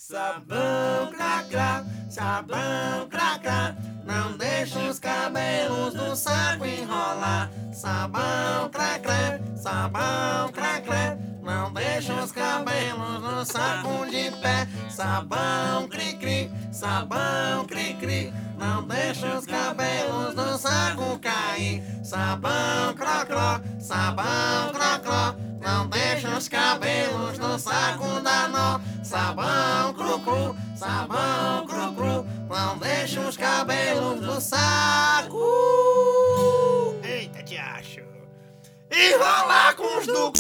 Sabão cracrá, sabão cracrá, não deixa os cabelos do saco enrolar. Sabão cracrá, sabão cracrá, não deixa os cabelos no saco de pé. Sabão cri-cri, sabão cri-cri, não deixa os cabelos no saco cair. Sabão crocró, sabão crocró, não deixa os cabelos no saco dar nó. Sabão cru-cru, sabão cru-cru, não deixa os cabelos no saco. Eita, te acho. Enrolar com os do